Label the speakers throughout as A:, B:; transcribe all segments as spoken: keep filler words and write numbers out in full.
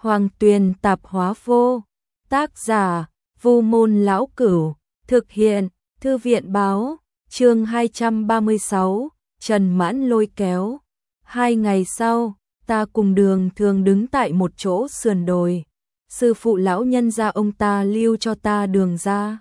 A: Hoàng Tuyền Tạp Hóa Vô. Tác giả Vu Môn Lão Cửu. Thực hiện Thư viện Báo. Chương hai trăm ba mươi sáu, Trần Mãn lôi kéo. Hai ngày sau, ta cùng Đường Thường đứng tại một chỗ sườn đồi. Sư phụ lão nhân gia ông ta lưu cho ta đường ra.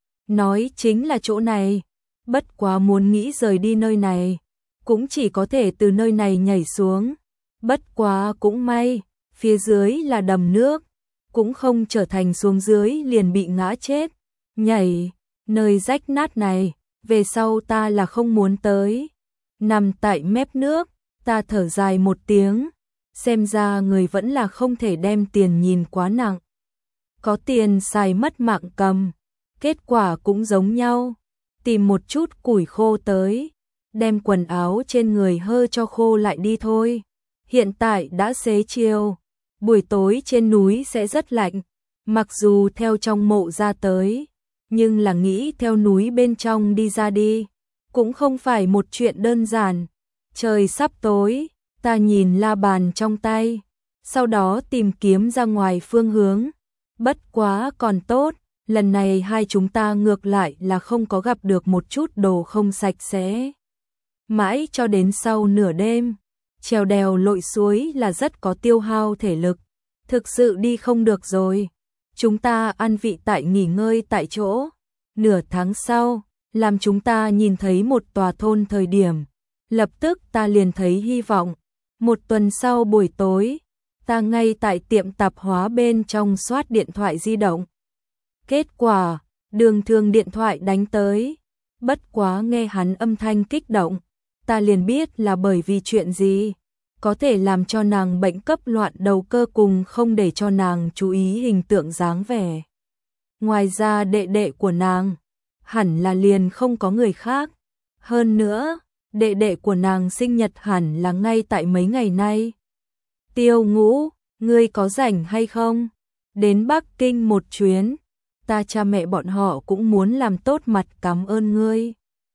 A: Nói chính là chỗ này. Bất quá muốn nghĩ rời đi nơi này, cũng chỉ có thể từ nơi này nhảy xuống. Bất quá cũng may, phía dưới là đầm nước, cũng không trở thành xuống dưới liền bị ngã chết. Nhảy, nơi rách nát này, về sau ta là không muốn tới. Nằm tại mép nước, ta thở dài một tiếng, xem ra người vẫn là không thể đem tiền nhìn quá nặng. Có tiền xài mất mạng cầm, kết quả cũng giống nhau. Tìm một chút củi khô tới, đem quần áo trên người hơ cho khô lại đi thôi. Hiện tại đã xế chiều, buổi tối trên núi sẽ rất lạnh, mặc dù theo trong mộ ra tới, nhưng là nghĩ theo núi bên trong đi ra đi, cũng không phải một chuyện đơn giản. Trời sắp tối, ta nhìn la bàn trong tay, sau đó tìm kiếm ra ngoài phương hướng. Bất quá còn tốt, lần này hai chúng ta ngược lại là không có gặp được một chút đồ không sạch sẽ. Mãi cho đến sau nửa đêm, trèo đèo lội suối là rất có tiêu hao thể lực, thực sự đi không được rồi. Chúng ta ăn vị tại nghỉ ngơi tại chỗ. Nửa tháng sau, làm chúng ta nhìn thấy một tòa thôn thời điểm, lập tức ta liền thấy hy vọng. Một tuần sau buổi tối, ta ngay tại tiệm tạp hóa bên trong soát điện thoại di động. Kết quả, Đường Thường điện thoại đánh tới, bất quá nghe hắn âm thanh kích động, ta liền biết là bởi vì chuyện gì, có thể làm cho nàng bệnh cấp loạn đầu cơ cùng không để cho nàng chú ý hình tượng dáng vẻ. Ngoài ra đệ đệ của nàng, hẳn là liền không có người khác. Hơn nữa, đệ đệ của nàng sinh nhật hẳn là ngay tại mấy ngày nay. Tiêu Ngũ, ngươi có rảnh hay không? Đến Bắc Kinh một chuyến, ta cha mẹ bọn họ cũng muốn làm tốt mặt cảm ơn ngươi.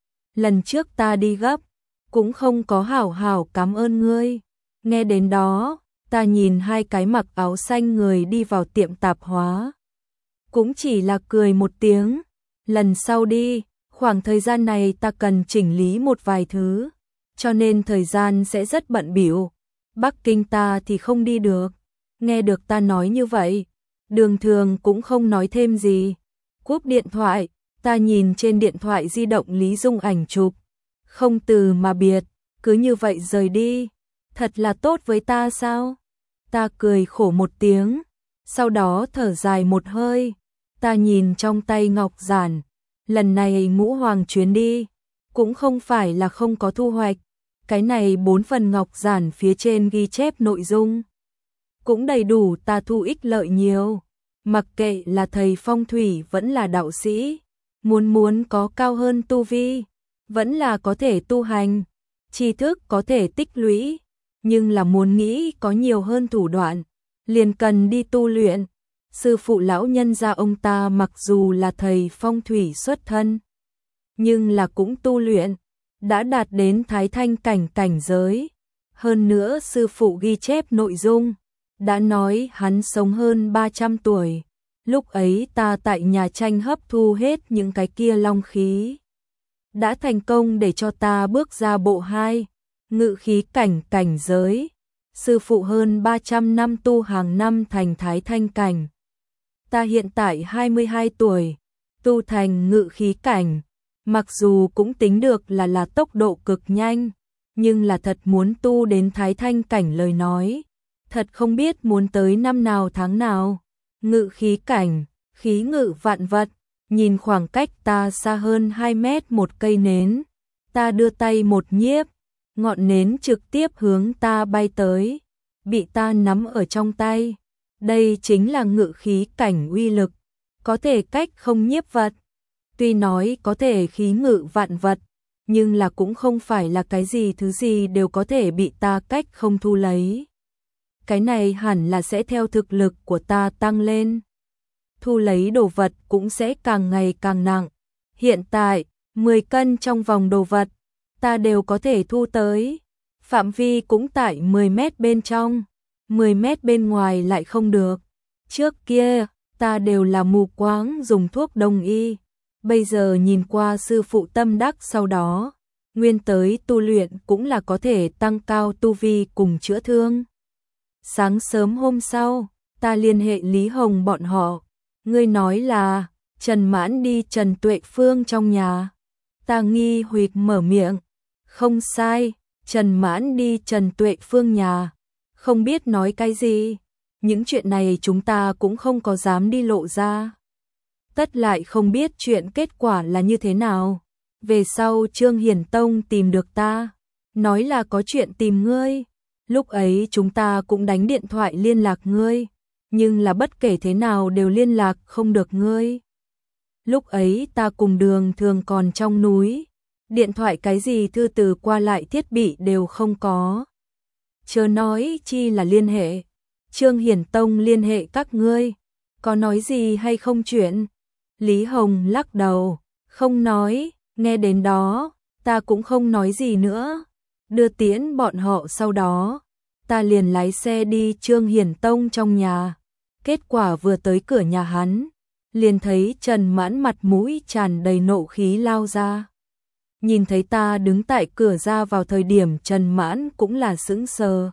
A: Lần trước ta đi gấp, cũng không có hảo hảo cảm ơn ngươi. Nghe đến đó, ta nhìn hai cái mặc áo xanh người đi vào tiệm tạp hóa. Cũng chỉ là cười một tiếng, lần sau đi, khoảng thời gian này ta cần chỉnh lý một vài thứ, cho nên thời gian sẽ rất bận bịu. Bắc Kinh ta thì không đi được. Nghe được ta nói như vậy, Đường Thường cũng không nói thêm gì. Cúp điện thoại, ta nhìn trên điện thoại di động Lý Dung ảnh chụp, không từ mà biệt, cứ như vậy rời đi, thật là tốt với ta sao? Ta cười khổ một tiếng, sau đó thở dài một hơi, ta nhìn trong tay ngọc giản, lần này Ngũ Hoàng chuyến đi, cũng không phải là không có thu hoạch, cái này bốn phần ngọc giản phía trên ghi chép nội dung, cũng đầy đủ ta thu ích lợi nhiều. Mặc kệ là thầy phong thủy vẫn là đạo sĩ, muốn muốn có cao hơn tu vi, vẫn là có thể tu hành, tri thức có thể tích lũy, nhưng là muốn nghĩ có nhiều hơn thủ đoạn, liền cần đi tu luyện. Sư phụ lão nhân gia ông ta mặc dù là thầy phong thủy xuất thân, nhưng là cũng tu luyện, đã đạt đến thái thanh cảnh cảnh giới. Hơn nữa sư phụ ghi chép nội dung, đã nói hắn sống hơn ba trăm tuổi. Lúc ấy ta tại nhà tranh hấp thu hết những cái kia long khí, đã thành công để cho ta bước ra bộ hai, ngự khí cảnh cảnh giới. Sư phụ hơn ba trăm năm tu hàng năm thành thái thanh cảnh. Ta hiện tại hai mươi hai tuổi, tu thành ngự khí cảnh, mặc dù cũng tính được là là tốc độ cực nhanh, nhưng là thật muốn tu đến thái thanh cảnh lời nói, thật không biết muốn tới năm nào tháng nào. Ngự khí cảnh, khí ngự vạn vật, nhìn khoảng cách ta xa hơn hai mét một cây nến, ta đưa tay một nhiếp, ngọn nến trực tiếp hướng ta bay tới, bị ta nắm ở trong tay. Đây chính là ngự khí cảnh uy lực, có thể cách không nhiếp vật. Tuy nói có thể khí ngự vạn vật, nhưng là cũng không phải là cái gì thứ gì đều có thể bị ta cách không thu lấy. Cái này hẳn là sẽ theo thực lực của ta tăng lên, thu lấy đồ vật cũng sẽ càng ngày càng nặng. Hiện tại, mười cân trong vòng đồ vật, ta đều có thể thu tới, phạm vi cũng tại mười mét bên trong. mười mét bên ngoài lại không được. Trước kia, ta đều là mù quáng dùng thuốc đông y. Bây giờ nhìn qua sư phụ tâm đắc sau đó, nguyên tới tu luyện cũng là có thể tăng cao tu vi cùng chữa thương. Sáng sớm hôm sau, ta liên hệ Lý Hồng bọn họ. Ngươi nói là Trần Mãn đi Trần Tuệ Phương trong nhà. Ta nghi hoặc mở miệng. Không sai, Trần Mãn đi Trần Tuệ Phương nhà. Không biết nói cái gì. Những chuyện này chúng ta cũng không có dám đi lộ ra. Tất lại không biết chuyện kết quả là như thế nào. Về sau Trương Hiển Tông tìm được ta, nói là có chuyện tìm ngươi. Lúc ấy chúng ta cũng đánh điện thoại liên lạc ngươi, nhưng là bất kể thế nào đều liên lạc không được ngươi. Lúc ấy ta cùng Đường Thường còn trong núi, điện thoại cái gì thư từ qua lại thiết bị đều không có. Chớ nói chi là liên hệ. Trương Hiển Tông liên hệ các ngươi, có nói gì hay không chuyện? Lý Hồng lắc đầu, không nói, nghe đến đó, ta cũng không nói gì nữa. Đưa tiễn bọn họ sau đó, ta liền lái xe đi Trương Hiển Tông trong nhà. Kết quả vừa tới cửa nhà hắn, liền thấy Trần Mãn mặt mũi tràn đầy nộ khí lao ra. Nhìn thấy ta đứng tại cửa ra vào thời điểm Trần Mãn cũng là sững sờ.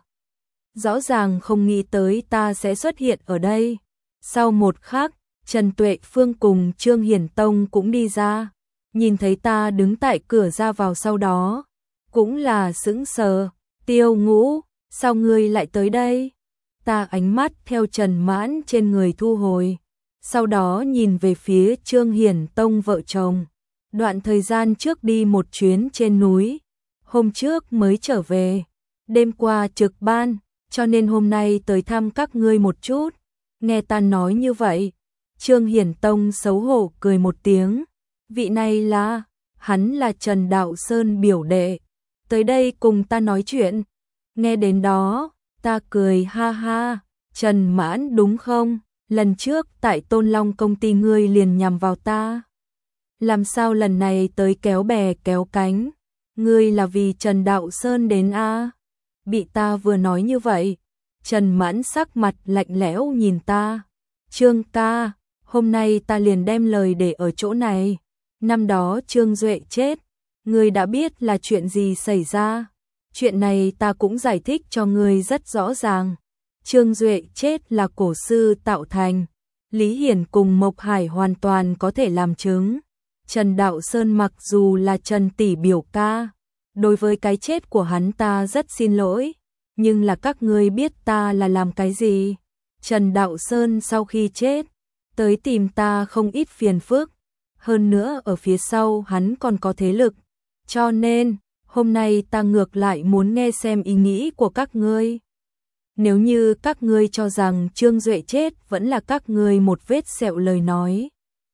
A: Rõ ràng không nghĩ tới ta sẽ xuất hiện ở đây. Sau một khắc, Trần Tuệ Phương cùng Trương Hiển Tông cũng đi ra. Nhìn thấy ta đứng tại cửa ra vào sau đó, cũng là sững sờ. Tiêu Ngũ, sao ngươi lại tới đây? Ta ánh mắt theo Trần Mãn trên người thu hồi. Sau đó nhìn về phía Trương Hiển Tông vợ chồng. Đoạn thời gian trước đi một chuyến trên núi. Hôm trước mới trở về. Đêm qua trực ban, cho nên hôm nay tới thăm các ngươi một chút. Nghe ta nói như vậy, Trương Hiển Tông xấu hổ cười một tiếng. Vị này là, hắn là Trần Đạo Sơn biểu đệ. Tới đây cùng ta nói chuyện. Nghe đến đó, ta cười ha ha. Trần Mãn đúng không? Lần trước tại Tôn Long công ty ngươi liền nhằm vào ta. Làm sao lần này tới kéo bè kéo cánh? Ngươi là vì Trần Đạo Sơn đến a? À? Bị ta vừa nói như vậy, Trần Mãn sắc mặt lạnh lẽo nhìn ta. Trương ca, hôm nay ta liền đem lời để ở chỗ này. Năm đó Trương Duệ chết, ngươi đã biết là chuyện gì xảy ra. Chuyện này ta cũng giải thích cho ngươi rất rõ ràng. Trương Duệ chết là cổ sư tạo thành. Lý Hiển cùng Mộc Hải hoàn toàn có thể làm chứng. Trần Đạo Sơn mặc dù là Trần tỷ biểu ca, đối với cái chết của hắn ta rất xin lỗi, nhưng là các ngươi biết ta là làm cái gì? Trần Đạo Sơn sau khi chết, tới tìm ta không ít phiền phức, hơn nữa ở phía sau hắn còn có thế lực, cho nên hôm nay ta ngược lại muốn nghe xem ý nghĩ của các ngươi. Nếu như các ngươi cho rằng Trương Duệ chết vẫn là các ngươi một vết sẹo lời nói,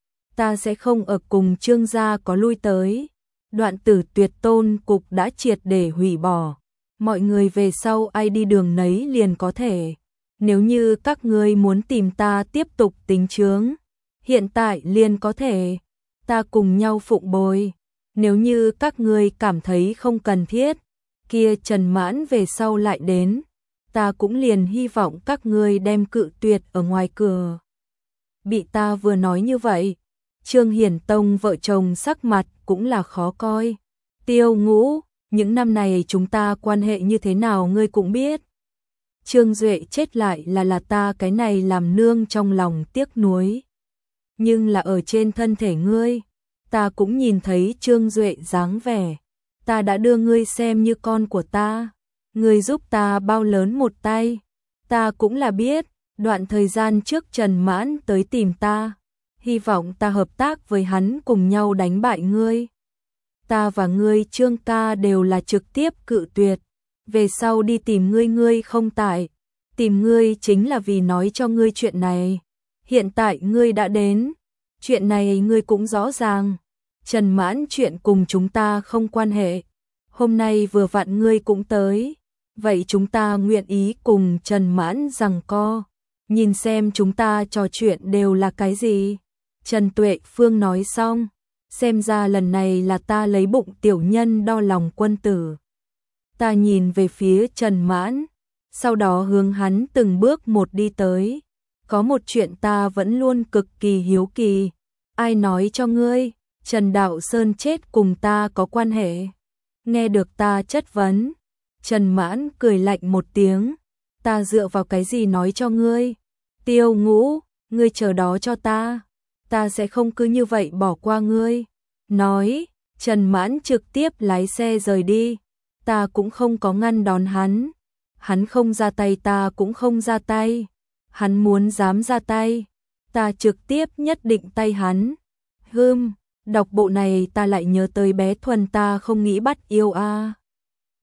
A: ta sẽ không ở cùng Trương gia có lui tới. Đoạn tử tuyệt tôn cục đã triệt để hủy bỏ. Mọi người về sau ai đi đường nấy liền có thể. Nếu như các ngươi muốn tìm ta tiếp tục tính chướng, hiện tại liền có thể. Ta cùng nhau phụng bồi. Nếu như các ngươi cảm thấy không cần thiết, kia Trần Mãn về sau lại đến. Ta cũng liền hy vọng các ngươi đem cự tuyệt ở ngoài cửa. Bị ta vừa nói như vậy, Trương Hiển Tông vợ chồng sắc mặt cũng là khó coi. Tiêu Ngũ, những năm này chúng ta quan hệ như thế nào ngươi cũng biết. Trương Duệ chết lại là là ta cái này làm nương trong lòng tiếc nuối. Nhưng là ở trên thân thể ngươi, ta cũng nhìn thấy Trương Duệ dáng vẻ. Ta đã đưa ngươi xem như con của ta. Ngươi giúp ta bao lớn một tay. Ta cũng là biết, đoạn thời gian trước Trần Mãn tới tìm ta. Hy vọng ta hợp tác với hắn cùng nhau đánh bại ngươi. Ta và ngươi Trương ca đều là trực tiếp cự tuyệt. Về sau đi tìm ngươi ngươi không tại. Tìm ngươi chính là vì nói cho ngươi chuyện này. Hiện tại ngươi đã đến. Chuyện này ngươi cũng rõ ràng. Trần Mãn chuyện cùng chúng ta không quan hệ. Hôm nay vừa vặn ngươi cũng tới. Vậy chúng ta nguyện ý cùng Trần Mãn giằng co. Nhìn xem chúng ta trò chuyện đều là cái gì. Trần Tuệ Phương nói xong, xem ra lần này là ta lấy bụng tiểu nhân đo lòng quân tử. Ta nhìn về phía Trần Mãn, sau đó hướng hắn từng bước một đi tới. Có một chuyện ta vẫn luôn cực kỳ hiếu kỳ. Ai nói cho ngươi, Trần Đạo Sơn chết cùng ta có quan hệ? Nghe được ta chất vấn, Trần Mãn cười lạnh một tiếng. Ta dựa vào cái gì nói cho ngươi? Tiêu Ngũ, ngươi chờ đó cho ta. Ta sẽ không cứ như vậy bỏ qua ngươi. Nói, Trần Mãn trực tiếp lái xe rời đi. Ta cũng không có ngăn đón hắn. Hắn không ra tay ta cũng không ra tay. Hắn muốn dám ra tay, ta trực tiếp nhất định tay hắn. Hừm, đọc bộ này ta lại nhớ tới bé Thuần ta không nghĩ bắt yêu a. À.